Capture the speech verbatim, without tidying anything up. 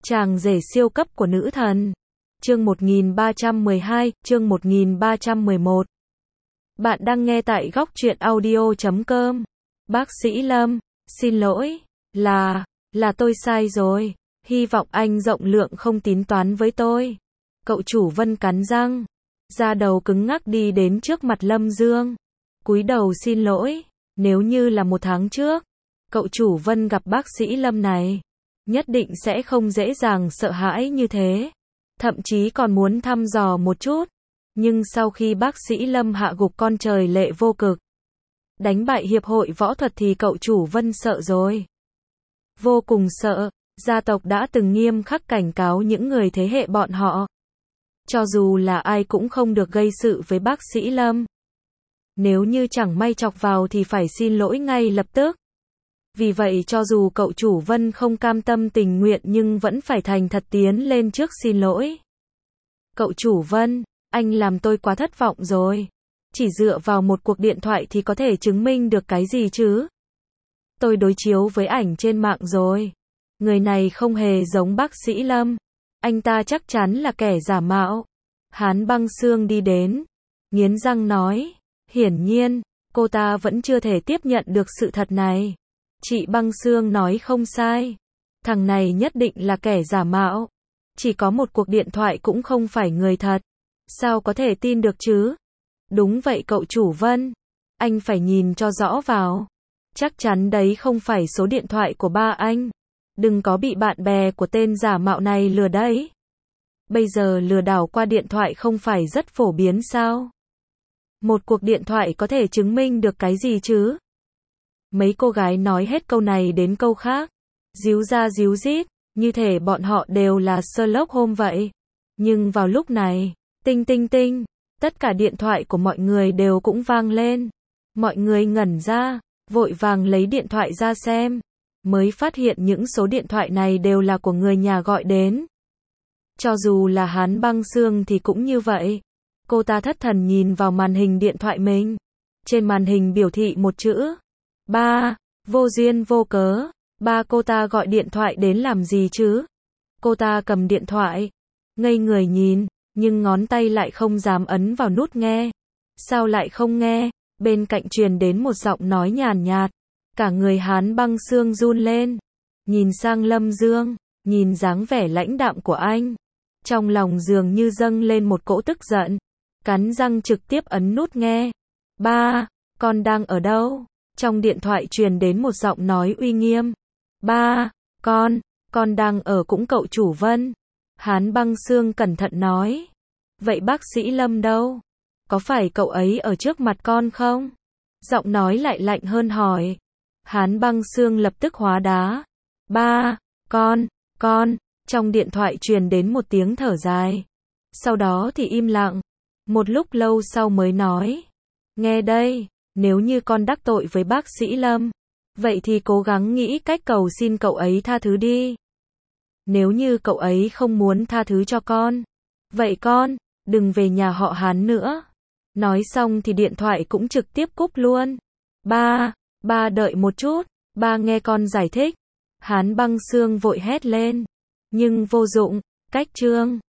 Chàng rể siêu cấp của nữ thần. Chương một nghìn ba trăm mười hai, chương một nghìn ba trăm mười một. Bạn đang nghe tại góc truyện audio chấm com. Bác sĩ Lâm, xin lỗi, là, là tôi sai rồi. Hy vọng anh rộng lượng không tính toán với tôi. Cậu chủ Vân cắn răng, da đầu cứng ngắc đi đến trước mặt Lâm Dương. Cúi đầu xin lỗi, nếu như là một tháng trước, cậu chủ Vân gặp bác sĩ Lâm này, nhất định sẽ không dễ dàng sợ hãi như thế. Thậm chí còn muốn thăm dò một chút. Nhưng sau khi bác sĩ Lâm hạ gục con trời lệ vô cực, đánh bại hiệp hội võ thuật thì cậu chủ Vân sợ rồi. Vô cùng sợ, gia tộc đã từng nghiêm khắc cảnh cáo những người thế hệ bọn họ. Cho dù là ai cũng không được gây sự với bác sĩ Lâm. Nếu như chẳng may chọc vào thì phải xin lỗi ngay lập tức. Vì vậy cho dù cậu chủ Vân không cam tâm tình nguyện nhưng vẫn phải thành thật tiến lên trước xin lỗi. Cậu chủ Vân, anh làm tôi quá thất vọng rồi. Chỉ dựa vào một cuộc điện thoại thì có thể chứng minh được cái gì chứ? Tôi đối chiếu với ảnh trên mạng rồi. Người này không hề giống bác sĩ Lâm. Anh ta chắc chắn là kẻ giả mạo. Hán Băng Xương đi đến, nghiến răng nói. Hiển nhiên, cô ta vẫn chưa thể tiếp nhận được sự thật này. Chị Băng Xương nói không sai. Thằng này nhất định là kẻ giả mạo. Chỉ có một cuộc điện thoại cũng không phải người thật. Sao có thể tin được chứ? Đúng vậy cậu chủ Vân. Anh phải nhìn cho rõ vào. Chắc chắn đấy không phải số điện thoại của ba anh. Đừng có bị bạn bè của tên giả mạo này lừa đấy. Bây giờ lừa đảo qua điện thoại không phải rất phổ biến sao? Một cuộc điện thoại có thể chứng minh được cái gì chứ? Mấy cô gái nói hết câu này đến câu khác. Díu ra díu dít, như thể bọn họ đều là Sherlock Holmes vậy. Nhưng vào lúc này, tinh tinh tinh, tất cả điện thoại của mọi người đều cũng vang lên. Mọi người ngẩn ra, vội vàng lấy điện thoại ra xem. Mới phát hiện những số điện thoại này đều là của người nhà gọi đến. Cho dù là Hán Băng Xương thì cũng như vậy. Cô ta thất thần nhìn vào màn hình điện thoại mình. Trên màn hình biểu thị một chữ. Ba, vô duyên vô cớ. Ba cô ta gọi điện thoại đến làm gì chứ? Cô ta cầm điện thoại, ngây người nhìn, nhưng ngón tay lại không dám ấn vào nút nghe. Sao lại không nghe? Bên cạnh truyền đến một giọng nói nhàn nhạt. Cả người Hán Băng Xương run lên. Nhìn sang Lâm Dương, nhìn dáng vẻ lãnh đạm của anh. Trong lòng dường như dâng lên một cỗ tức giận. Cắn răng trực tiếp ấn nút nghe. Ba, con đang ở đâu? Trong điện thoại truyền đến một giọng nói uy nghiêm. Ba, con, con đang ở cũng cậu chủ Vân. Hán Băng Xương cẩn thận nói. Vậy bác sĩ Lâm đâu? Có phải cậu ấy ở trước mặt con không? Giọng nói lại lạnh hơn hỏi. Hán Băng Xương lập tức hóa đá. Ba, con, con, trong điện thoại truyền đến một tiếng thở dài. Sau đó thì im lặng. Một lúc lâu sau mới nói. Nghe đây, nếu như con đắc tội với bác sĩ Lâm, vậy thì cố gắng nghĩ cách cầu xin cậu ấy tha thứ đi. Nếu như cậu ấy không muốn tha thứ cho con, vậy con, đừng về nhà họ Hán nữa. Nói xong thì điện thoại cũng trực tiếp cúp luôn. Ba, ba đợi một chút, ba nghe con giải thích. Hán Băng Xương vội hét lên. Nhưng vô dụng, cách chương.